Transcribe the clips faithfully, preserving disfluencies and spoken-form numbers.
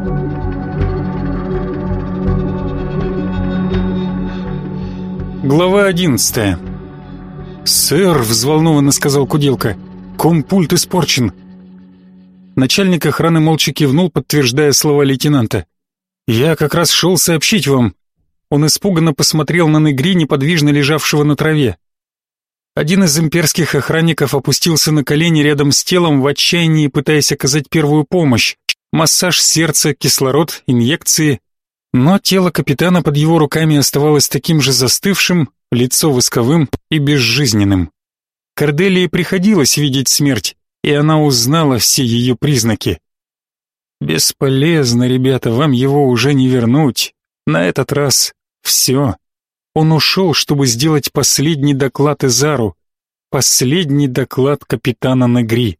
Глава одиннадцатая. «Сэр», — взволнованно сказал Куделка, — «компульт испорчен». Начальник охраны молча кивнул, подтверждая слова лейтенанта. «Я как раз шел сообщить вам». Он испуганно посмотрел на Негри, неподвижно лежавшего на траве. Один из имперских охранников опустился на колени рядом с телом, в отчаянии пытаясь оказать первую помощь. Массаж сердца, кислород, инъекции. Но тело капитана под его руками оставалось таким же застывшим, лицо восковым и безжизненным. Корделии приходилось видеть смерть, и она узнала все ее признаки. «Бесполезно, ребята, вам его уже не вернуть. На этот раз все». Он ушел, чтобы сделать последний доклад Изару, последний доклад капитана Негри.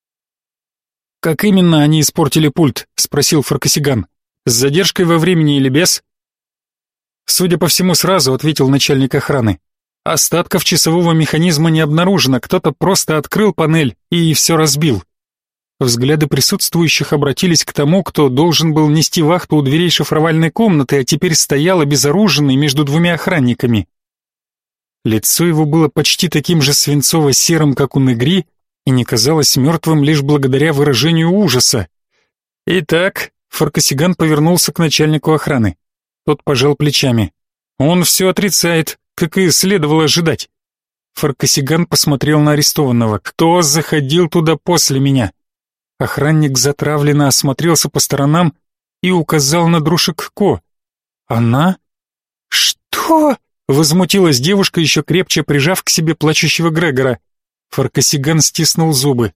«Как именно они испортили пульт?» — спросил Фаркасиган. «С задержкой во времени или без?» «Судя по всему, сразу», — ответил начальник охраны. «Остатков часового механизма не обнаружено, кто-то просто открыл панель и все разбил». Взгляды присутствующих обратились к тому, кто должен был нести вахту у дверей шифровальной комнаты, а теперь стоял обезоруженный между двумя охранниками. Лицо его было почти таким же свинцово-серым, как у Негри, и не казалось мертвым лишь благодаря выражению ужаса. «Итак», — Фаркасиган повернулся к начальнику охраны. Тот пожал плечами. «Он все отрицает, как и следовало ожидать». Фаркасиган посмотрел на арестованного. «Кто заходил туда после меня?» Охранник затравленно осмотрелся по сторонам и указал на Друшек-Ко. «Она?» «Что?» — возмутилась девушка, еще крепче прижав к себе плачущего Грегора. Фаркасиган стиснул зубы.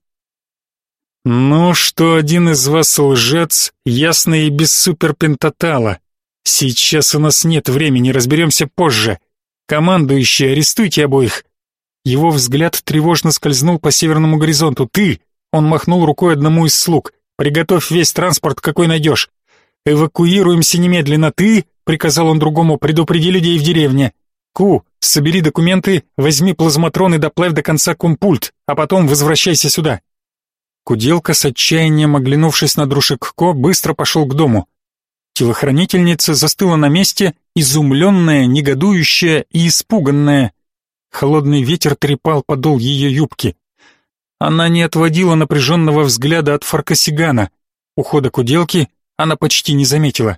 «Ну, что один из вас лжец, ясно и без суперпентатала. Сейчас у нас нет времени, разберемся позже. Командующий, арестуйте обоих». Его взгляд тревожно скользнул по северному горизонту. «Ты!» Он махнул рукой одному из слуг. «Приготовь весь транспорт, какой найдешь. Эвакуируемся немедленно. Ты!» — приказал он другому. «Предупреди людей в деревне. Ку, собери документы, возьми плазматрон и доплавь до конца компульт, а потом возвращайся сюда». Куделка, с отчаянием оглянувшись на Друшек-Ко, быстро пошел к дому. Телохранительница застыла на месте, изумленная, негодующая и испуганная. Холодный ветер трепал подол ее юбки. Она не отводила напряженного взгляда от Фаркасигана. Ухода Куделки она почти не заметила.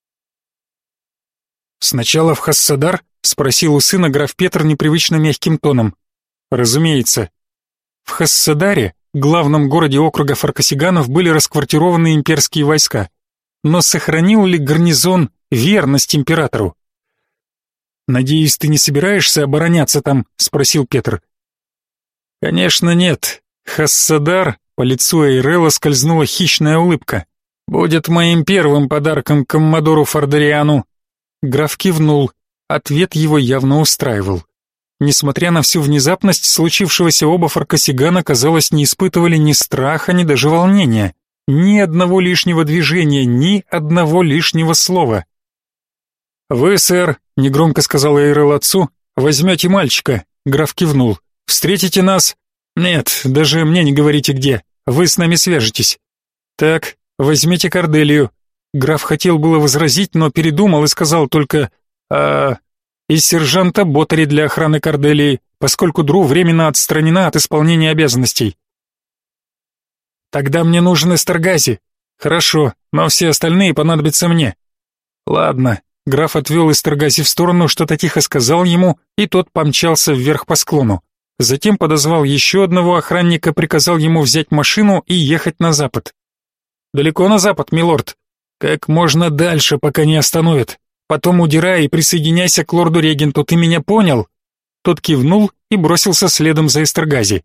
«Сначала в Хассадар?» — спросил у сына граф Петр непривычно мягким тоном. «Разумеется. В Хассадаре, главном городе округа Фаркасиганов, были расквартированы имперские войска. Но сохранил ли гарнизон верность императору?» «Надеюсь, ты не собираешься обороняться там?» — спросил Петр. «Конечно нет. Хассадар», — по лицу Эйрела скользнула хищная улыбка. «Будет моим первым подарком коммодору Фордериану». Граф кивнул. Ответ его явно устраивал. Несмотря на всю внезапность случившегося, оба Фаркасигана, казалось, не испытывали ни страха, ни даже волнения. Ни одного лишнего движения, ни одного лишнего слова. «Вы, сэр», — негромко сказал Эйрел отцу, — «возьмете мальчика». Граф кивнул. «Встретите нас?» «Нет, даже мне не говорите где. Вы с нами свяжетесь». «Так, возьмите Корделию». Граф хотел было возразить, но передумал и сказал только «А...» «И сержанта Ботари для охраны Корделии, поскольку Дру временно отстранена от исполнения обязанностей». «Тогда мне нужен Эстергази». «Хорошо, но все остальные понадобятся мне». «Ладно». Граф отвел Эстергази в сторону, что-то тихо сказал ему, и тот помчался вверх по склону. Затем подозвал еще одного охранника, приказал ему взять машину и ехать на запад. «Далеко на запад, милорд?» «Как можно дальше, пока не остановят. Потом удирай и присоединяйся к лорду-регенту, ты меня понял?» Тот кивнул и бросился следом за Эстергази.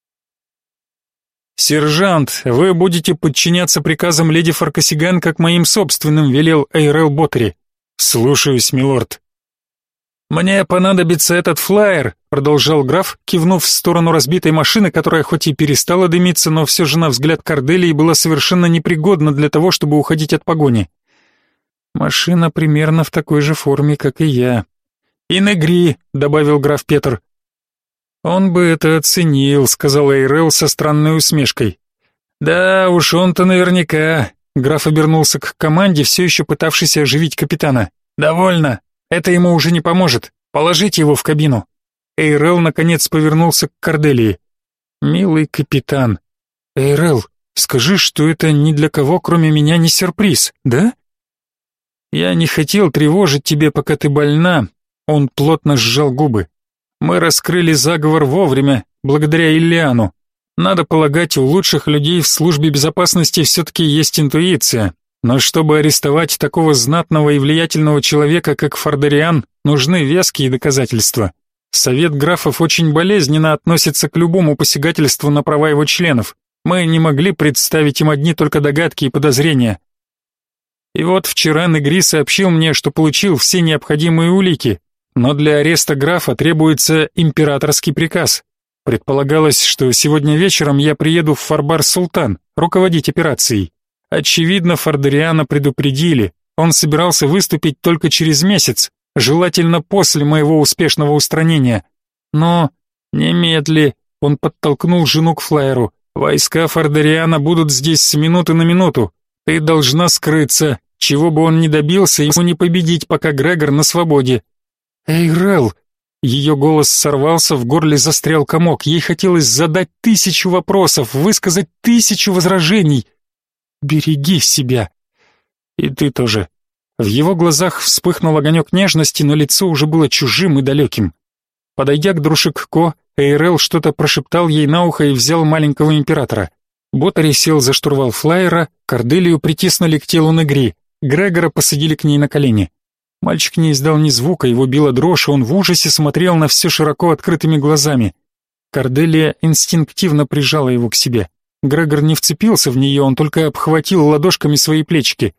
«Сержант, вы будете подчиняться приказам леди Фаркасиган как моим собственным», — велел Эйрел Ботари. «Слушаюсь, милорд». «Мне понадобится этот флаер», — продолжал граф, кивнув в сторону разбитой машины, которая хоть и перестала дымиться, но все же на взгляд Корделии была совершенно непригодна для того, чтобы уходить от погони. «Машина примерно в такой же форме, как и я». «И Негри», — добавил граф Петр. «Он бы это оценил», — сказал Эйрел со странной усмешкой. «Да уж он-то наверняка. Граф обернулся к команде, все еще пытавшийся оживить капитана. «Довольно! Это ему уже не поможет! Положите его в кабину!» Эйрел наконец повернулся к Корделии. «Милый капитан, Эйрел, скажи, что это ни для кого, кроме меня, не сюрприз, да?» «Я не хотел тревожить тебя, пока ты больна», — он плотно сжал губы. «Мы раскрыли заговор вовремя, благодаря Иллиану. Надо полагать, у лучших людей в службе безопасности все-таки есть интуиция. Но чтобы арестовать такого знатного и влиятельного человека, как Фардариан, нужны веские доказательства. Совет графов очень болезненно относится к любому посягательству на права его членов. Мы не могли представить им одни только догадки и подозрения. И вот вчера Негри сообщил мне, что получил все необходимые улики, но для ареста графа требуется императорский приказ. Предполагалось, что сегодня вечером я приеду в Фарбар-Султан руководить операцией. Очевидно, Фардариана предупредили. Он собирался выступить только через месяц, желательно после моего успешного устранения. Но немедли он подтолкнул жену к флайеру. Войска Фардариана будут здесь с минуты на минуту. Ты должна скрыться, чего бы он ни добился, ему не победить, пока Грегор на свободе. Эйрел! Ее голос сорвался, в горле застрял комок. Ей хотелось задать тысячу вопросов, высказать тысячу возражений. Береги себя. И ты тоже. В его глазах вспыхнул огонек нежности, но лицо уже было чужим и далеким. Подойдя к Друшик-Ко, Эйрел что-то прошептал ей на ухо и взял маленького императора. Ботари сел за штурвал флайера, Корделию притиснули к телу Негри, Грегора посадили к ней на колени. Мальчик не издал ни звука, его била дрожь, и он в ужасе смотрел на все широко открытыми глазами. Корделия инстинктивно прижала его к себе. Грегор не вцепился в нее, он только обхватил ладошками свои плечики.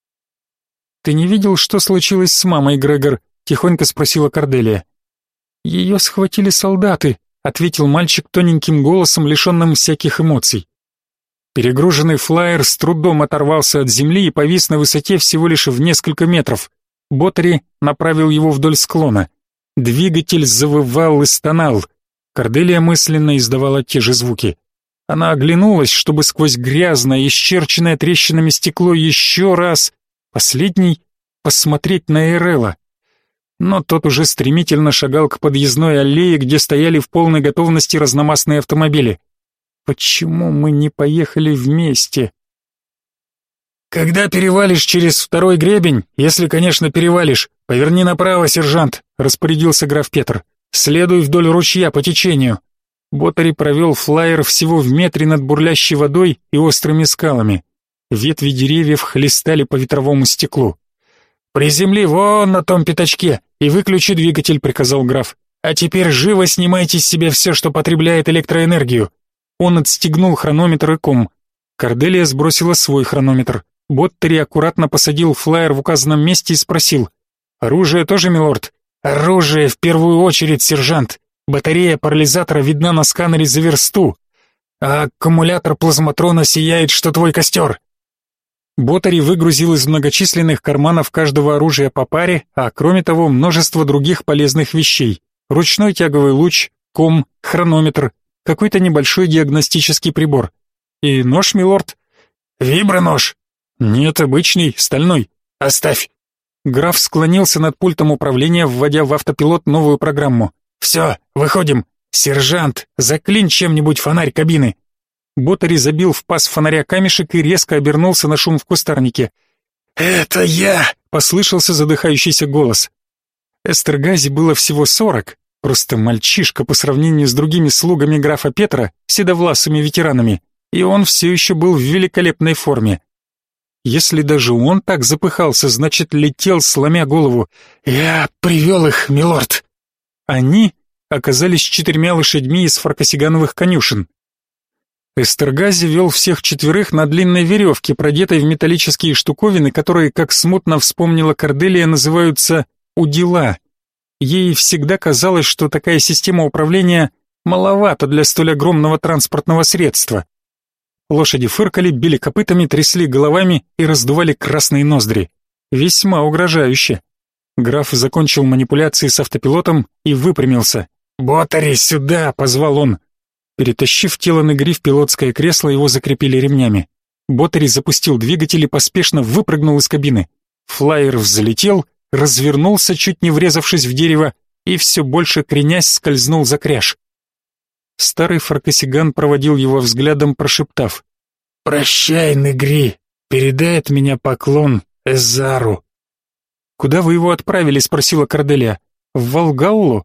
«Ты не видел, что случилось с мамой, Грегор?» — тихонько спросила Корделия. «Ее схватили солдаты», — ответил мальчик тоненьким голосом, лишенным всяких эмоций. Перегруженный флайер с трудом оторвался от земли и повис на высоте всего лишь в несколько метров. Ботари направил его вдоль склона. Двигатель завывал и стонал. Корделия мысленно издавала те же звуки. Она оглянулась, чтобы сквозь грязное, исчерченное трещинами стекло еще раз, последний, посмотреть на Эйрела. Но тот уже стремительно шагал к подъездной аллее, где стояли в полной готовности разномастные автомобили. Почему мы не поехали вместе? «Когда перевалишь через второй гребень, если, конечно, перевалишь, поверни направо, сержант», — распорядился граф Петр. «Следуй вдоль ручья по течению». Ботари провел флайер всего в метре над бурлящей водой и острыми скалами. Ветви деревьев хлестали по ветровому стеклу. «Приземли вон на том пятачке и выключи двигатель», — приказал граф. «А теперь живо снимайте с себя все, что потребляет электроэнергию». Он отстегнул хронометр и ком. Корделия сбросила свой хронометр. Ботари аккуратно посадил флайер в указанном месте и спросил. «Оружие тоже, милорд?» «Оружие в первую очередь, сержант. Батарея парализатора видна на сканере за версту, а аккумулятор плазматрона сияет, что твой костер». Ботари выгрузил из многочисленных карманов каждого оружия по паре, а кроме того множество других полезных вещей. Ручной тяговый луч, ком, хронометр, какой-то небольшой диагностический прибор. «И нож, милорд?» «Вибронож». «Нет, обычный, стальной». «Оставь». Граф склонился над пультом управления, вводя в автопилот новую программу. «Все, выходим. Сержант, заклинь чем-нибудь фонарь кабины». Ботари забил в паз фонаря камешек и резко обернулся на шум в кустарнике. «Это я!» — послышался задыхающийся голос. Эстергази было всего сорок, просто мальчишка по сравнению с другими слугами графа Петра, седовласыми ветеранами, и он все еще был в великолепной форме. Если даже он так запыхался, значит, летел, сломя голову. «Я привел их, милорд!» Они оказались четырьмя лошадьми из фаркасигановых конюшен. Эстергази вел всех четверых на длинной веревке, продетой в металлические штуковины, которые, как смутно вспомнила Корделия, называются удила. Ей всегда казалось, что такая система управления маловата для столь огромного транспортного средства. Лошади фыркали, били копытами, трясли головами и раздували красные ноздри. Весьма угрожающе. Граф закончил манипуляции с автопилотом и выпрямился. «Ботари, сюда!» — позвал он. Перетащив тело Негри в пилотское кресло, его закрепили ремнями. Ботари запустил двигатель и поспешно выпрыгнул из кабины. Флайер взлетел, развернулся, чуть не врезавшись в дерево, и все больше кренясь скользнул за кряж. Старый фаркасиган проводил его взглядом, прошептав: «Прощай, Негри, передай от меня поклон Эзару». «Куда вы его отправили?» — спросила Корделия. «В Волгаллу?»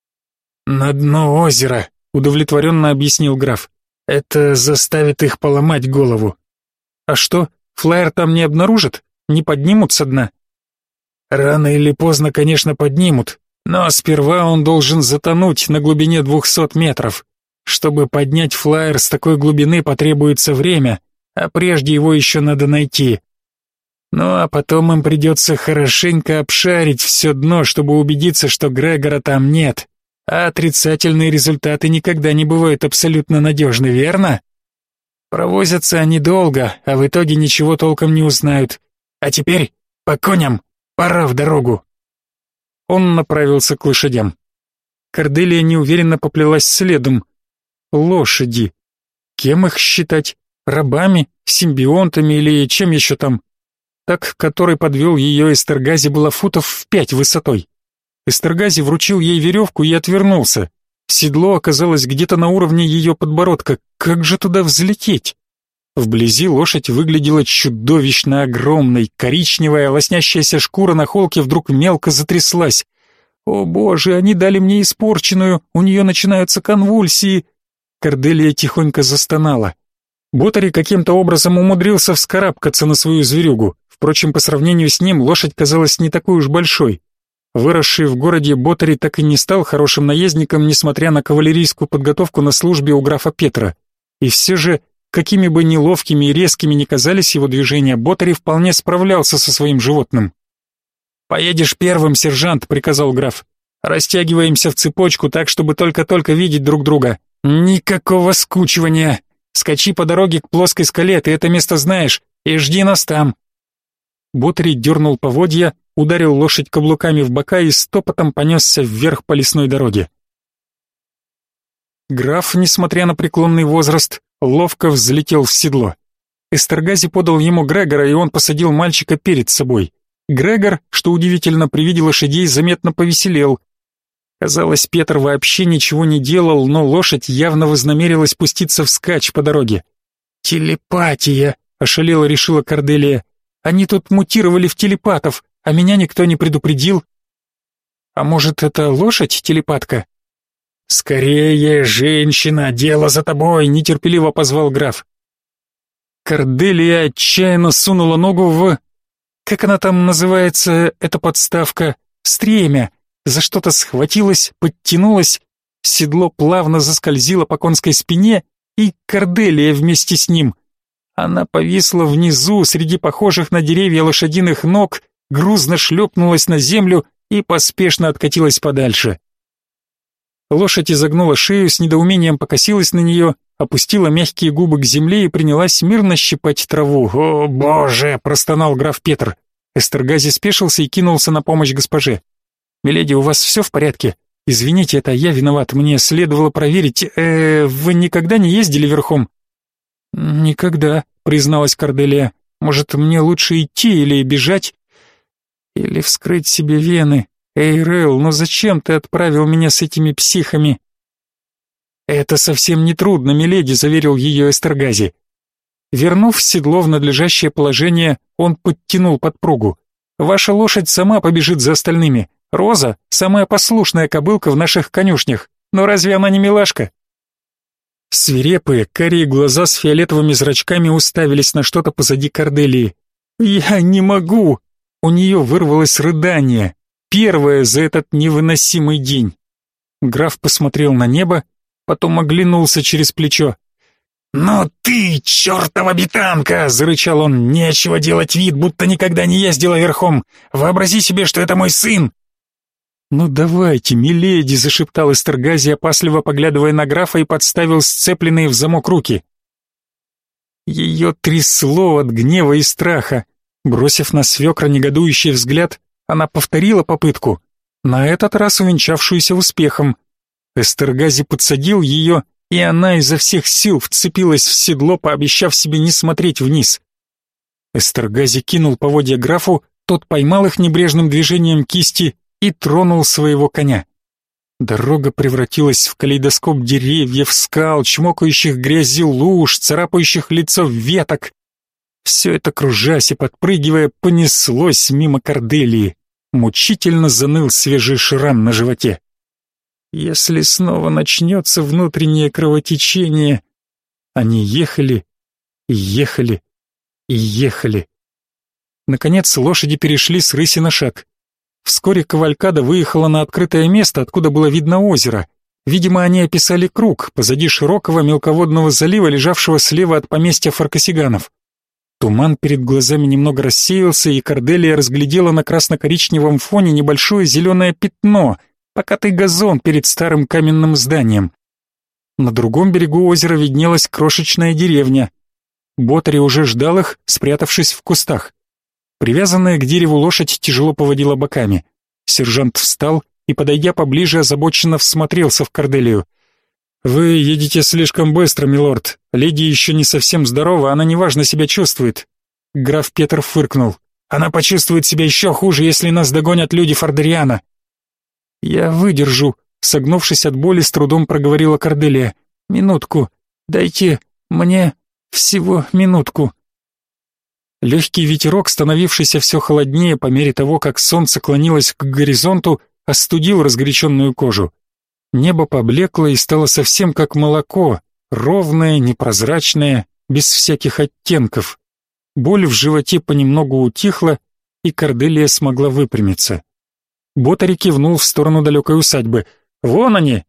«На дно озера», — удовлетворенно объяснил граф. «Это заставит их поломать голову». «А что, флайер там не обнаружат? Не поднимут со дна?» «Рано или поздно, конечно, поднимут, но сперва он должен затонуть на глубине двухсот метров. Чтобы поднять флайер с такой глубины, потребуется время, а прежде его еще надо найти. Ну а потом им придется хорошенько обшарить все дно, чтобы убедиться, что Грегора там нет. А отрицательные результаты никогда не бывают абсолютно надежны, верно? Провозятся они долго, а в итоге ничего толком не узнают. А теперь по коням, пора в дорогу». Он направился к лошадям. Корделия неуверенно поплелась следом. Лошади. Кем их считать? Рабами, симбионтами или чем еще там? Так, который подвел ее Эстергази, была футов в пять высотой. Эстергази вручил ей веревку и отвернулся. Седло оказалось где-то на уровне ее подбородка. Как же туда взлететь? Вблизи лошадь выглядела чудовищно огромной. Коричневая, лоснящаяся шкура на холке вдруг мелко затряслась. «О боже, они дали мне испорченную, у нее начинаются конвульсии!» Корделия тихонько застонала. Ботари каким-то образом умудрился вскарабкаться на свою зверюгу. Впрочем, по сравнению с ним лошадь казалась не такой уж большой. Выросший в городе, Ботари так и не стал хорошим наездником, несмотря на кавалерийскую подготовку на службе у графа Петра. И все же, какими бы неловкими и резкими ни казались его движения, Ботари вполне справлялся со своим животным. «Поедешь первым, сержант», — приказал граф. «Растягиваемся в цепочку так, чтобы только-только видеть друг друга. Никакого скучивания. Скачи по дороге к плоской скале, ты это место знаешь, и жди нас там». Ботари дернул поводья, ударил лошадь каблуками в бока и стопотом понесся вверх по лесной дороге. Граф, несмотря на преклонный возраст, ловко взлетел в седло. Эстергази подал ему Грегора, и он посадил мальчика перед собой. Грегор, что удивительно, при виде лошадей заметно повеселел. Казалось, Петр вообще ничего не делал, но лошадь явно вознамерилась пуститься вскачь по дороге. «Телепатия!» — ошалело решила Корделия. «Они тут мутировали в телепатов, а меня никто не предупредил». «А может, это лошадь-телепатка?» «Скорее, женщина, дело за тобой!» — нетерпеливо позвал граф. Корделия отчаянно сунула ногу в... Как она там называется, эта подставка? Стремя. За что-то схватилась, подтянулась, седло плавно заскользило по конской спине, и Корделия вместе с ним. Она повисла внизу, среди похожих на деревья лошадиных ног, грузно шлепнулась на землю и поспешно откатилась подальше. Лошадь изогнула шею, с недоумением покосилась на нее, опустила мягкие губы к земле и принялась мирно щипать траву. «О, боже!» — простонал граф Петр. Эстергази спешился и кинулся на помощь госпоже. «Миледи, у вас все в порядке? Извините, это я виноват, мне следовало проверить. Э, вы никогда не ездили верхом?» «Никогда», — призналась Корделия. «Может, мне лучше идти или бежать? Или вскрыть себе вены? Эй, Рэл, ну зачем ты отправил меня с этими психами?» «Это совсем не трудно, миледи», — заверил ее Эстергази. Вернув седло в надлежащее положение, он подтянул подпругу. «Ваша лошадь сама побежит за остальными. Роза — самая послушная кобылка в наших конюшнях. Но разве она не милашка?» Свирепые, карие глаза с фиолетовыми зрачками уставились на что-то позади Корделии. «Я не могу!» У нее вырвалось рыдание. Первое за этот невыносимый день. Граф посмотрел на небо, потом оглянулся через плечо. «Ну ты, чертова бетанка!» — зарычал он. «Нечего делать вид, будто никогда не ездила верхом. Вообрази себе, что это мой сын!» «Ну давайте, миледи!» — зашептал Эстергази, опасливо поглядывая на графа, и подставил сцепленные в замок руки. Ее трясло от гнева и страха. Бросив на свекра негодующий взгляд, она повторила попытку, на этот раз увенчавшуюся успехом. Эстергази подсадил ее и она изо всех сил вцепилась в седло, пообещав себе не смотреть вниз. Эстергази кинул поводья графу, тот поймал их небрежным движением кисти и тронул своего коня. Дорога превратилась в калейдоскоп деревьев, скал, чмокающих грязью луж, царапающих лицо веток. Все это, кружась и подпрыгивая, понеслось мимо Корделии. Мучительно заныл свежий шрам на животе. Если снова начнется внутреннее кровотечение... Они ехали и ехали и ехали. Наконец лошади перешли с рыси на шаг. Вскоре кавалькада выехала на открытое место, откуда было видно озеро. Видимо, они описали круг позади широкого мелководного залива, лежавшего слева от поместья фаркасиганов. Туман перед глазами немного рассеялся, и Корделия разглядела на красно-коричневом фоне небольшое зеленое пятно, покатый газон перед старым каменным зданием. На другом берегу озера виднелась крошечная деревня. Ботари уже ждал их, спрятавшись в кустах. Привязанная к дереву лошадь тяжело поводила боками. Сержант встал и, подойдя поближе, озабоченно всмотрелся в Корделию. «Вы едете слишком быстро, милорд. Леди еще не совсем здорова, она неважно себя чувствует». Граф Петр фыркнул. «Она почувствует себя еще хуже, если нас догонят люди Фордериана». «Я выдержу», — согнувшись от боли, с трудом проговорила Корделия. «Минутку. Дайте мне всего минутку». Легкий ветерок, становившийся все холоднее по мере того, как солнце клонилось к горизонту, остудил разгоряченную кожу. Небо поблекло и стало совсем как молоко, ровное, непрозрачное, без всяких оттенков. Боль в животе понемногу утихла, и Корделия смогла выпрямиться. Ботари кивнул в сторону далекой усадьбы. «Вон они!»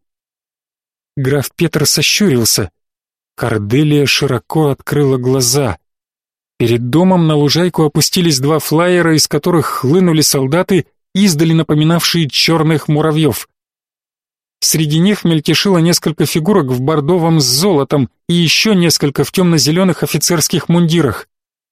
Граф Петр сощурился. Корделия широко открыла глаза. Перед домом на лужайку опустились два флайера, из которых хлынули солдаты, издали напоминавшие черных муравьев. Среди них мельтешило несколько фигурок в бордовом с золотом и еще несколько в темно-зеленых офицерских мундирах.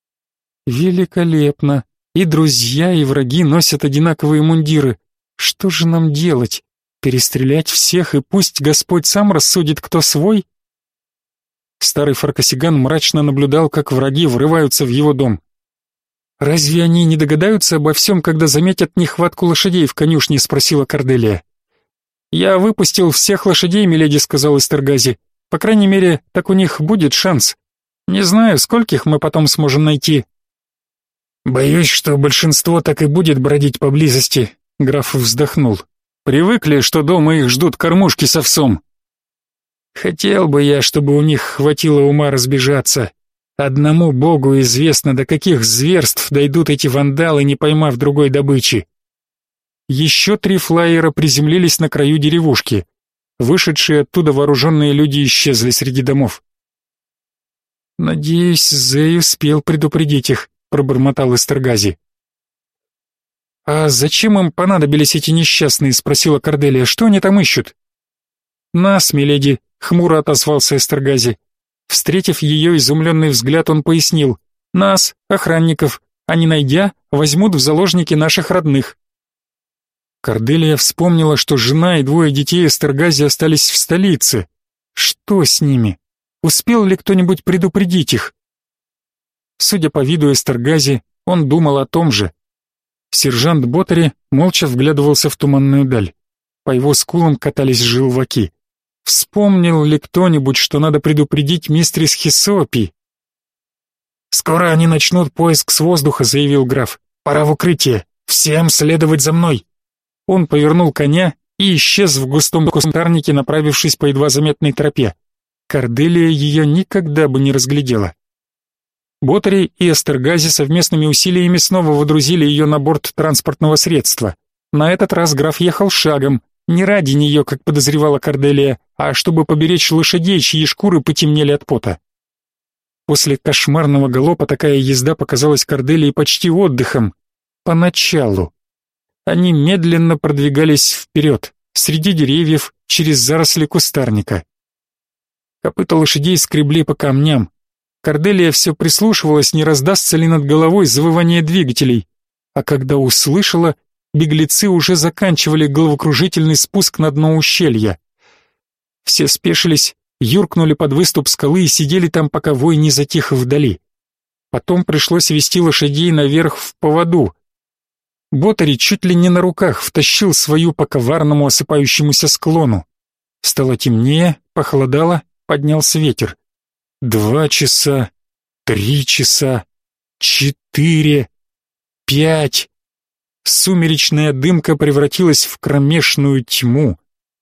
Великолепно! И друзья, и враги носят одинаковые мундиры. Что же нам делать? Перестрелять всех, и пусть Господь сам рассудит, кто свой? Старый фаркасиган мрачно наблюдал, как враги врываются в его дом. «Разве они не догадаются обо всем, когда заметят нехватку лошадей в конюшне?» — спросила Корделия. «Я выпустил всех лошадей, миледи», — сказал Эстергази. «По крайней мере, так у них будет шанс. Не знаю, скольких мы потом сможем найти». «Боюсь, что большинство так и будет бродить поблизости», — граф вздохнул. «Привыкли, что дома их ждут кормушки с овсом». «Хотел бы я, чтобы у них хватило ума разбежаться. Одному богу известно, до каких зверств дойдут эти вандалы, не поймав другой добычи». Еще три флайера приземлились на краю деревушки. Вышедшие оттуда вооруженные люди исчезли среди домов. «Надеюсь, Зей успел предупредить их», — пробормотал Эстергази. «А зачем им понадобились эти несчастные?» — спросила Корделия. «Что они там ищут?» «Нас, миледи», — хмуро отозвался Эстергази. Встретив ее изумленный взгляд, он пояснил. «Нас, охранников, а не найдя, возьмут в заложники наших родных». Корделия вспомнила, что жена и двое детей Эстергази остались в столице. Что с ними? Успел ли кто-нибудь предупредить их? Судя по виду Эстергази, он думал о том же. Сержант Ботари молча вглядывался в туманную даль. По его скулам катались желваки. Вспомнил ли кто-нибудь, что надо предупредить мистерис Хисопи? «Скоро они начнут поиск с воздуха», — заявил граф. «Пора в укрытие. Всем следовать за мной». Он повернул коня и исчез в густом кустарнике, направившись по едва заметной тропе. Корделия ее никогда бы не разглядела. Ботари и Эстергази совместными усилиями снова водрузили ее на борт транспортного средства. На этот раз граф ехал шагом, не ради нее, как подозревала Корделия, а чтобы поберечь лошадей, чьи шкуры потемнели от пота. После кошмарного галопа такая езда показалась Корделии почти отдыхом. Поначалу. Они медленно продвигались вперед, среди деревьев, через заросли кустарника. Копыта лошадей скребли по камням. Корделия все прислушивалась, не раздастся ли над головой завывание двигателей. А когда услышала, беглецы уже заканчивали головокружительный спуск на дно ущелья. Все спешились юркнули под выступ скалы и сидели там, пока вой не затих вдали. Потом пришлось вести лошадей наверх в поводу. Ботари чуть ли не на руках втащил свою по коварному осыпающемуся склону. Стало темнее, похолодало, поднялся ветер. Два часа, три часа, четыре, пять. Сумеречная дымка превратилась в кромешную тьму.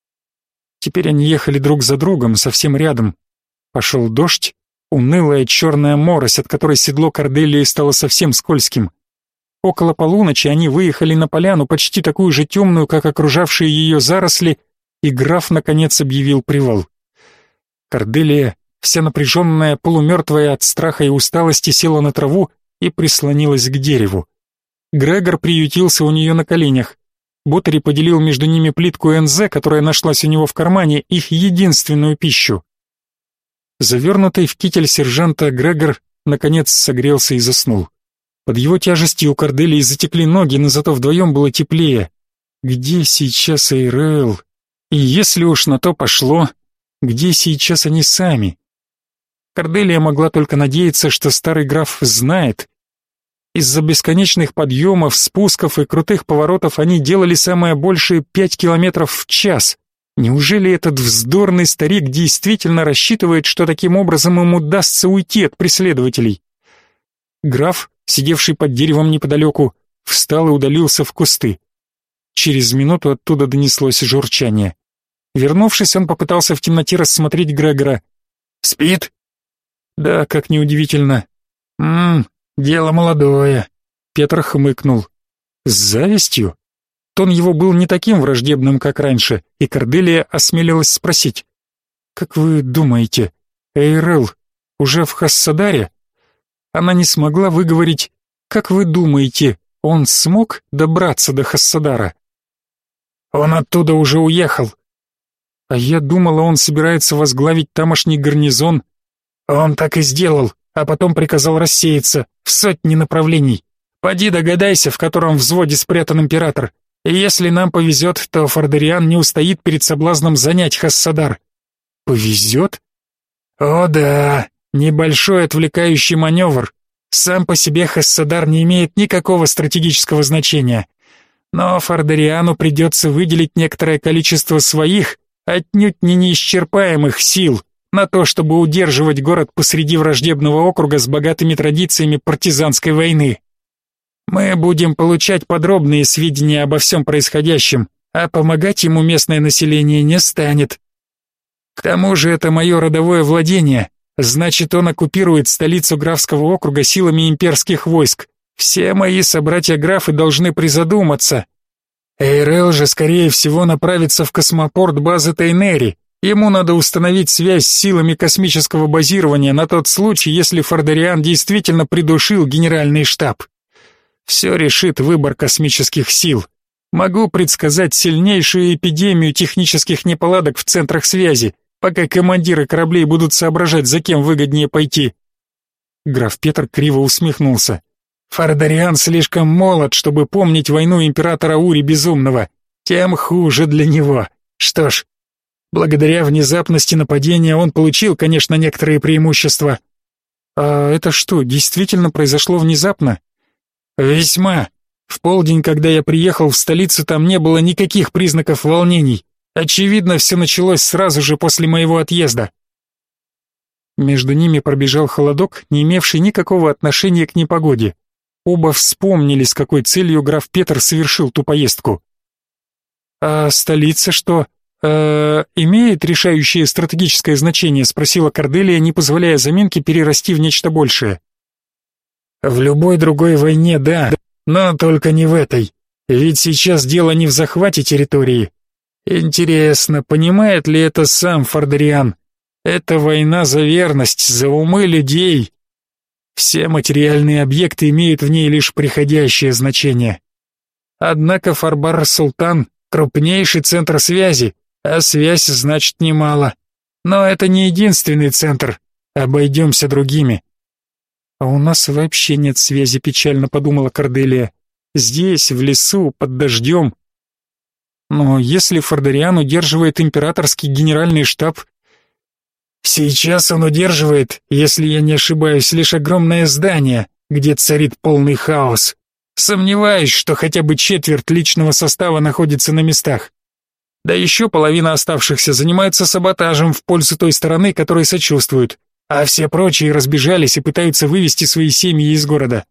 Теперь они ехали друг за другом, совсем рядом. Пошел дождь, унылая черная морось, от которой седло Корделии стало совсем скользким. Около полуночи они выехали на поляну, почти такую же темную, как окружавшие ее заросли, и граф, наконец, объявил привал. Корделия, вся напряженная, полумертвая от страха и усталости, села на траву и прислонилась к дереву. Грегор приютился у нее на коленях. Ботари поделил между ними плитку эн зэ, которая нашлась у него в кармане, их единственную пищу. Завернутый в китель сержанта Грегор, наконец, согрелся и заснул. Под его тяжестью у Корделии затекли ноги, но зато вдвоем было теплее. Где сейчас Эйрел? И если уж на то пошло, где сейчас они сами? Корделия могла только надеяться, что старый граф знает. Из-за бесконечных подъемов, спусков и крутых поворотов они делали самое большее пять километров в час. Неужели этот вздорный старик действительно рассчитывает, что таким образом им удастся уйти от преследователей? Граф, сидевший под деревом неподалеку, встал и удалился в кусты. Через минуту оттуда донеслось журчание. Вернувшись, он попытался в темноте рассмотреть Грегора. «Спит?» «Да, как неудивительно». «Ммм, дело молодое», — Петр хмыкнул. С завистью? Тон его был не таким враждебным, как раньше, и Корделия осмелилась спросить. «Как вы думаете, Эйрел уже в Хассадаре?» Она не смогла выговорить «Как вы думаете, он смог добраться до Хассадара?» «Он оттуда уже уехал». «А я думала, он собирается возглавить тамошний гарнизон». «Он так и сделал, а потом приказал рассеяться в сотни направлений. Поди догадайся, в котором взводе спрятан император. И если нам повезет, то Фордериан не устоит перед соблазном занять Хассадар». «Повезет?» «О да, небольшой отвлекающий маневр. Сам по себе Хассадар не имеет никакого стратегического значения. Но Фордериану придется выделить некоторое количество своих, отнюдь не неисчерпаемых сил на то, чтобы удерживать город посреди враждебного округа с богатыми традициями партизанской войны. Мы будем получать подробные сведения обо всем происходящем, а помогать ему местное население не станет. К тому же это мое родовое владение, значит, он оккупирует столицу графского округа силами имперских войск. Все мои собратья-графы должны призадуматься. Эйрел же, скорее всего, направится в космопорт базы Тейнери. Ему надо установить связь с силами космического базирования на тот случай, если Фордериан действительно придушил генеральный штаб. Все решит выбор космических сил. Могу предсказать сильнейшую эпидемию технических неполадок в центрах связи, пока командиры кораблей будут соображать, за кем выгоднее пойти. Граф Петр криво усмехнулся. Фордериан слишком молод, чтобы помнить войну императора Ури Безумного. Тем хуже для него. Что ж, благодаря внезапности нападения он получил, конечно, некоторые преимущества. А это что, действительно произошло внезапно? Весьма. В полдень, когда я приехал в столицу, там не было никаких признаков волнений. Очевидно, все началось сразу же после моего отъезда. Между ними пробежал холодок, не имевший никакого отношения к непогоде. Оба вспомнили, с какой целью граф Петр совершил ту поездку. «А столица что, э, имеет решающее стратегическое значение?» — спросила Корделия, не позволяя заминке перерасти в нечто большее. «В любой другой войне, да, но только не в этой. Ведь сейчас дело не в захвате территории. Интересно, понимает ли это сам Фордериан? Это война за верность, за умы людей. Все материальные объекты имеют в ней лишь приходящее значение. Однако Фарбар-Султан — крупнейший центр связи, а связь значит немало. Но это не единственный центр, обойдемся другими». «А у нас вообще нет связи», — печально подумала Корделия. «Здесь, в лесу, под дождем». Но если Фордериан удерживает императорский генеральный штаб, Сейчас он удерживает, если я не ошибаюсь, лишь огромное здание, где царит полный хаос. Сомневаюсь, что хотя бы четверть личного состава находится на местах. Да еще половина оставшихся занимается саботажем в пользу той стороны, которой сочувствуют, а все прочие разбежались и пытаются вывести свои семьи из города.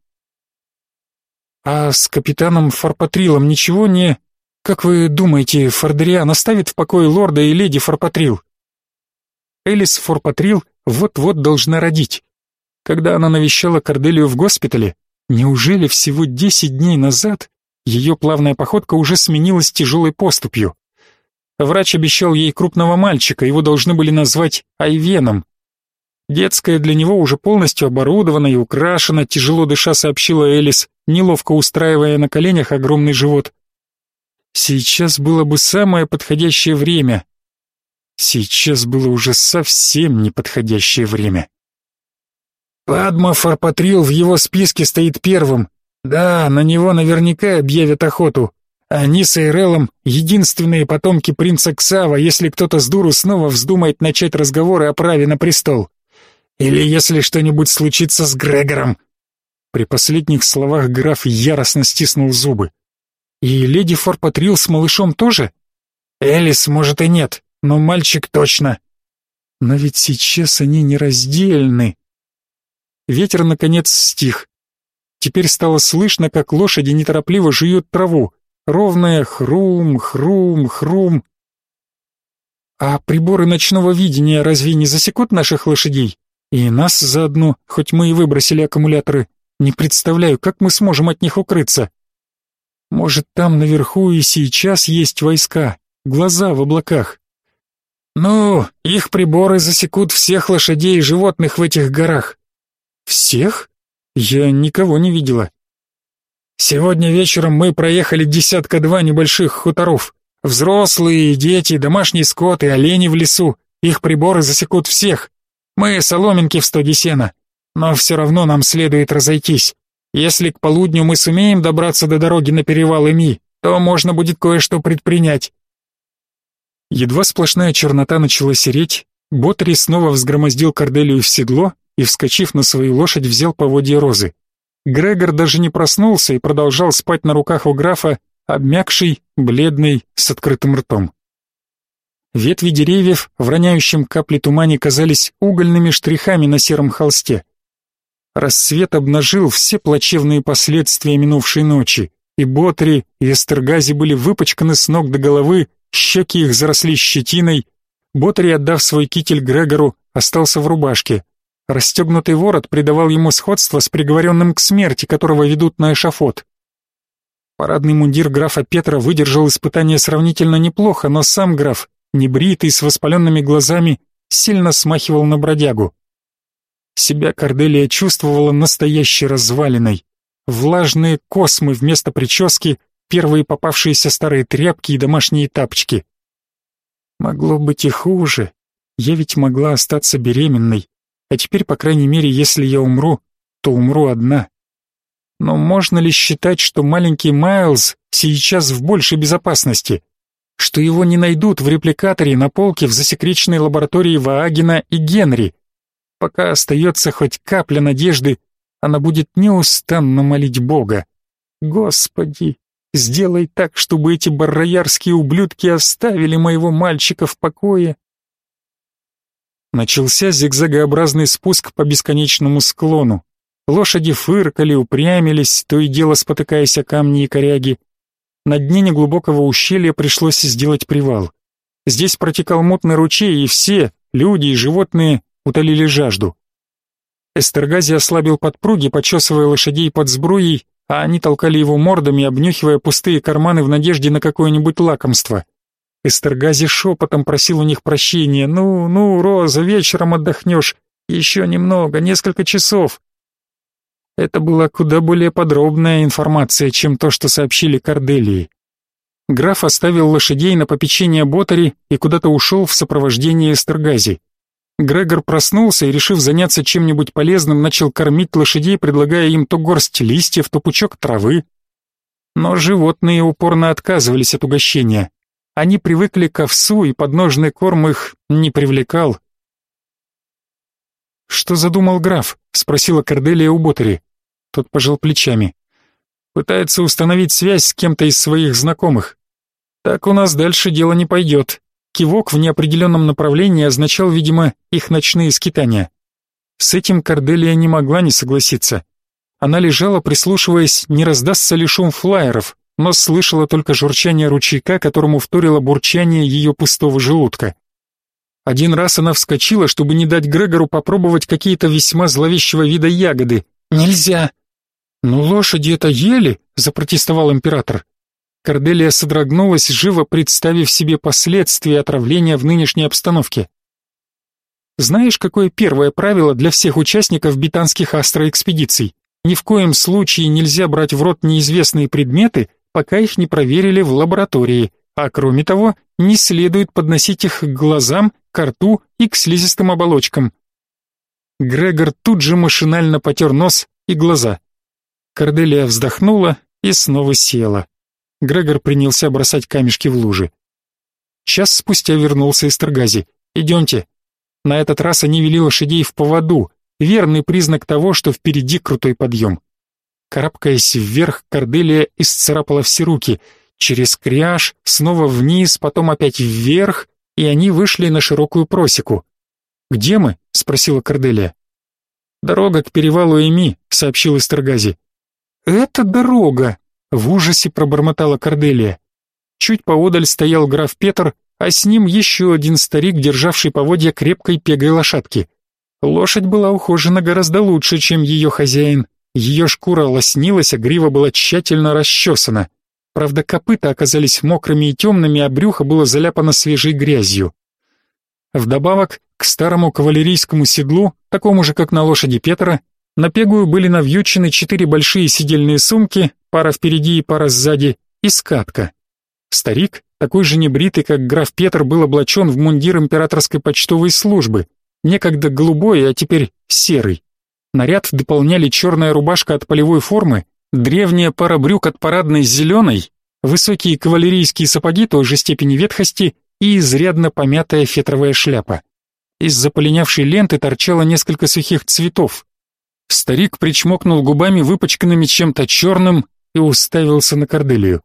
А с капитаном Фарпатрилом ничего не... Как вы думаете, Фордериан оставит в покое лорда и леди Фарпатрил? Элис Фарпатрил вот-вот должна родить. Когда она навещала Корделию в госпитале, неужели всего десять дней назад ее плавная походка уже сменилась тяжелой поступью? Врач обещал ей крупного мальчика, его должны были назвать Айвеном. Детская для него уже полностью оборудована и украшена, тяжело дыша сообщила Элис, неловко устраивая на коленях огромный живот. Сейчас было бы самое подходящее время. Сейчас было уже совсем неподходящее время. Падма Фарпатрил в его списке стоит первым. Да, на него наверняка объявят охоту. Они с Эйрелом единственные потомки принца Ксава, если кто-то с дуру снова вздумает начать разговоры о праве на престол. Или если что-нибудь случится с Грегором. При последних словах граф яростно стиснул зубы. И леди Фарпатрил с малышом тоже? Элис, может, и нет, но мальчик точно. Но ведь сейчас они нераздельны. Ветер, наконец, стих. Теперь стало слышно, как лошади неторопливо жуют траву. Ровное хрум, хрум, хрум. А приборы ночного видения разве не засекут наших лошадей? И нас заодно, хоть мы и выбросили аккумуляторы. Не представляю, как мы сможем от них укрыться. Может, там наверху и сейчас есть войска, глаза в облаках. Ну, их приборы засекут всех лошадей и животных в этих горах. Всех? Я никого не видела. Сегодня вечером мы проехали десятка-два небольших хуторов. Взрослые, дети, домашний скот и олени в лесу. Их приборы засекут всех. Мы соломинки в стоге сена. Но все равно нам следует разойтись. Если к полудню мы сумеем добраться до дороги на перевал Эми, то можно будет кое-что предпринять. Едва сплошная чернота начала сереть, Ботри снова взгромоздил Корделию в седло и, вскочив на свою лошадь, взял поводья Розы. Грегор даже не проснулся и продолжал спать на руках у графа, обмякший, бледный, с открытым ртом. Ветви деревьев в роняющем капли тумане казались угольными штрихами на сером холсте. Рассвет обнажил все плачевные последствия минувшей ночи, и Ботри, и Эстергази были выпачканы с ног до головы, щеки их заросли щетиной. Ботри, отдав свой китель Грегору, остался в рубашке. Расстегнутый ворот придавал ему сходство с приговоренным к смерти, которого ведут на эшафот. Парадный мундир графа Петра выдержал испытание сравнительно неплохо, но сам граф, небритый, с воспаленными глазами, сильно смахивал на бродягу. Себя Корделия чувствовала настоящей развалиной. Влажные космы вместо прически, первые попавшиеся старые тряпки и домашние тапочки. Могло быть и хуже. Я ведь могла остаться беременной. А теперь, по крайней мере, если я умру, то умру одна. Но можно ли считать, что маленький Майлз сейчас в большей безопасности? Что его не найдут в репликаторе на полке в засекреченной лаборатории Ваагена и Генри? Пока остается хоть капля надежды, она будет неустанно молить Бога. Господи, сделай так, чтобы эти барроярские ублюдки оставили моего мальчика в покое. Начался зигзагообразный спуск по бесконечному склону. Лошади фыркали, упрямились, то и дело спотыкаясь о камни и коряги. На дне неглубокого ущелья пришлось сделать привал. Здесь протекал мутный ручей, и все, люди и животные, утолили жажду. Эстергази ослабил подпруги, почесывая лошадей под сбруей, а они толкали его мордами, обнюхивая пустые карманы в надежде на какое-нибудь лакомство. Эстергази шепотом просил у них прощения. «Ну, ну, Роза, вечером отдохнешь. Еще немного, несколько часов». Это была куда более подробная информация, чем то, что сообщили Корделии. Граф оставил лошадей на попечение Ботари и куда-то ушел в сопровождении Эстергази. Грегор проснулся и, решив заняться чем-нибудь полезным, начал кормить лошадей, предлагая им то горсть листьев, то пучок травы. Но животные упорно отказывались от угощения. Они привыкли к овсу, и подножный корм их не привлекал. «Что задумал граф?» — спросила Корделия у Ботари. Тот пожал плечами. «Пытается установить связь с кем-то из своих знакомых. Так у нас дальше дело не пойдет». Кивок в неопределенном направлении означал, видимо, их ночные скитания. С этим Корделия не могла не согласиться. Она лежала, прислушиваясь, не раздастся ли шум флаеров, но слышала только журчание ручейка, которому вторило бурчание ее пустого желудка. Один раз она вскочила, чтобы не дать Грегору попробовать какие-то весьма зловещего вида ягоды. «Нельзя!» «Ну, лошади это ели!» — запротестовал император. Корделия содрогнулась, живо представив себе последствия отравления в нынешней обстановке. Знаешь, какое первое правило для всех участников битанских астроэкспедиций? Ни в коем случае нельзя брать в рот неизвестные предметы, пока их не проверили в лаборатории, а кроме того, не следует подносить их к глазам, к рту и к слизистым оболочкам. Грегор тут же машинально потер нос и глаза. Корделия вздохнула и снова села. Грегор принялся бросать камешки в лужи. Час спустя вернулся Эстергази. «Идемте». На этот раз они вели лошадей в поводу, верный признак того, что впереди крутой подъем. Карабкаясь вверх, Корделия исцарапала все руки. Через кряж, снова вниз, потом опять вверх, и они вышли на широкую просеку. «Где мы?» — спросила Корделия. «Дорога к перевалу Эми», — сообщил Эстергази. «Это дорога!» — в ужасе пробормотала Корделия. Чуть поодаль стоял граф Петр, а с ним еще один старик, державший поводья крепкой пегой лошадки. Лошадь была ухожена гораздо лучше, чем ее хозяин. Ее шкура лоснилась, а грива была тщательно расчесана. Правда, копыта оказались мокрыми и темными, а брюхо было заляпано свежей грязью. Вдобавок, к старому кавалерийскому седлу, такому же, как на лошади Петра, на пегую были навьючены четыре большие седельные сумки, пара впереди и пара сзади, и скатка. Старик, такой же небритый, как граф Петр, был облачен в мундир императорской почтовой службы, некогда голубой, а теперь серый. Наряд дополняли черная рубашка от полевой формы, древняя пара брюк от парадной зеленой, высокие кавалерийские сапоги той же степени ветхости и изрядно помятая фетровая шляпа. Из-за полинявшей ленты торчало несколько сухих цветов. Старик причмокнул губами, выпачканными чем-то черным, и уставился на Корделию.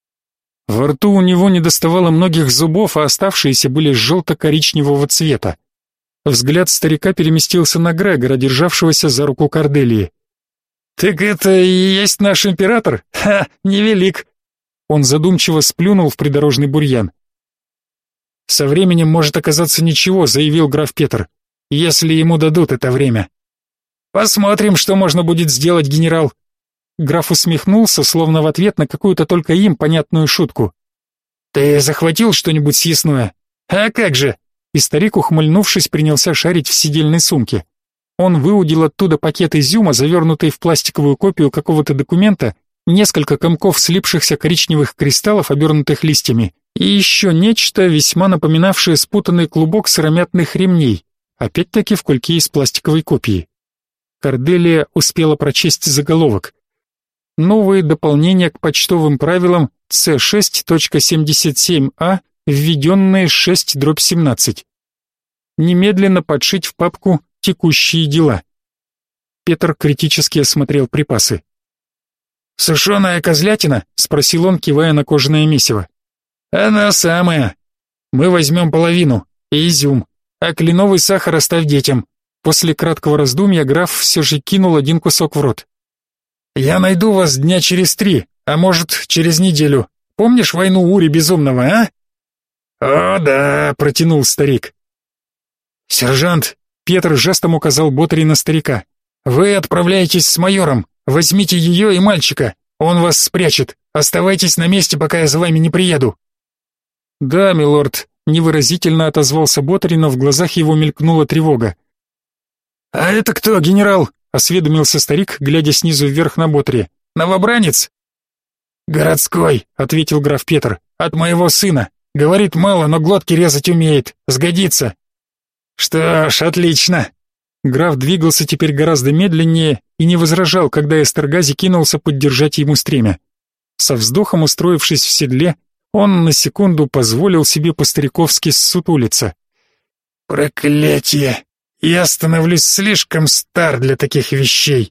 Во рту у него недоставало многих зубов, а оставшиеся были желто-коричневого цвета. Взгляд старика переместился на Грегора, державшегося за руку Корделии. «Так это и есть наш император? Ха, невелик!» Он задумчиво сплюнул в придорожный бурьян. «Со временем может оказаться ничего», — заявил граф Петр, «если ему дадут это время». «Посмотрим, что можно будет сделать, генерал». Граф усмехнулся, словно в ответ на какую-то только им понятную шутку. «Ты захватил что-нибудь съестное?» «А как же!» И старик, ухмыльнувшись, принялся шарить в сидельной сумке. Он выудил оттуда пакет изюма, завернутый в пластиковую копию какого-то документа, несколько комков слипшихся коричневых кристаллов, обернутых листьями, и еще нечто, весьма напоминавшее спутанный клубок сыромятных ремней, опять-таки в кульке из пластиковой копии. Корделия успела прочесть заголовок. Новые дополнения к почтовым правилам С шесть точка семьдесят семь А, введенные шесть дробь семнадцать. Немедленно подшить в папку «Текущие дела». Петр критически осмотрел припасы. «Сушеная козлятина?» — спросил он, кивая на кожаное месиво. «Она самая. Мы возьмем половину, и изюм, а кленовый сахар оставь детям». После краткого раздумья граф все же кинул один кусок в рот. «Я найду вас дня через три, а может, через неделю. Помнишь войну Ури Безумного, а?» «О, да», — протянул старик. «Сержант», — Петр жестом указал Ботари на старика, «вы отправляетесь с майором, возьмите ее и мальчика, он вас спрячет, оставайтесь на месте, пока я за вами не приеду». «Да, милорд», — невыразительно отозвался Ботари, но в глазах его мелькнула тревога. «А это кто, генерал?» — осведомился старик, глядя снизу вверх на Ботари. «Новобранец?» «Городской», — ответил граф Петр, — «от моего сына. Говорит мало, но глотки резать умеет. Сгодится». «Что ж, отлично». Граф двигался теперь гораздо медленнее и не возражал, когда Эстергази кинулся поддержать ему стремя. Со вздохом устроившись в седле, он на секунду позволил себе по-стариковски ссутулиться. «Проклятие!» Я становлюсь слишком стар для таких вещей.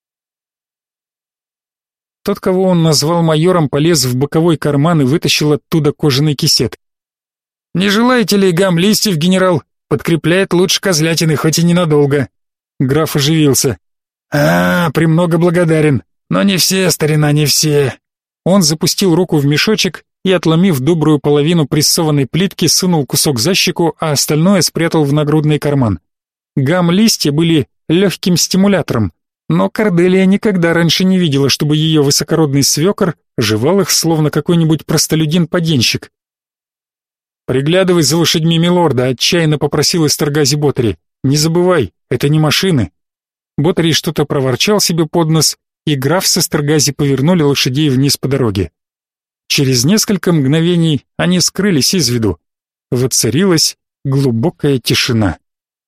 Тот, кого он назвал майором, полез в боковой карман и вытащил оттуда кожаный кисет. «Не желаете ли гам листьев, генерал? Подкрепляет лучше козлятины, хоть и ненадолго». Граф оживился. «А, премного благодарен. Но не все, старина, не все». Он запустил руку в мешочек и, отломив добрую половину прессованной плитки, сунул кусок за щеку, а остальное спрятал в нагрудный карман. Гам-листья были легким стимулятором, но Корделия никогда раньше не видела, чтобы ее высокородный свекор жевал их, словно какой-нибудь простолюдин-поденщик. «Приглядывай за лошадьми милорда», — отчаянно попросил Эстергази Ботари. «Не забывай, это не машины». Ботари что-то проворчал себе под нос, и граф с Эстергази повернули лошадей вниз по дороге. Через несколько мгновений они скрылись из виду. Воцарилась глубокая тишина.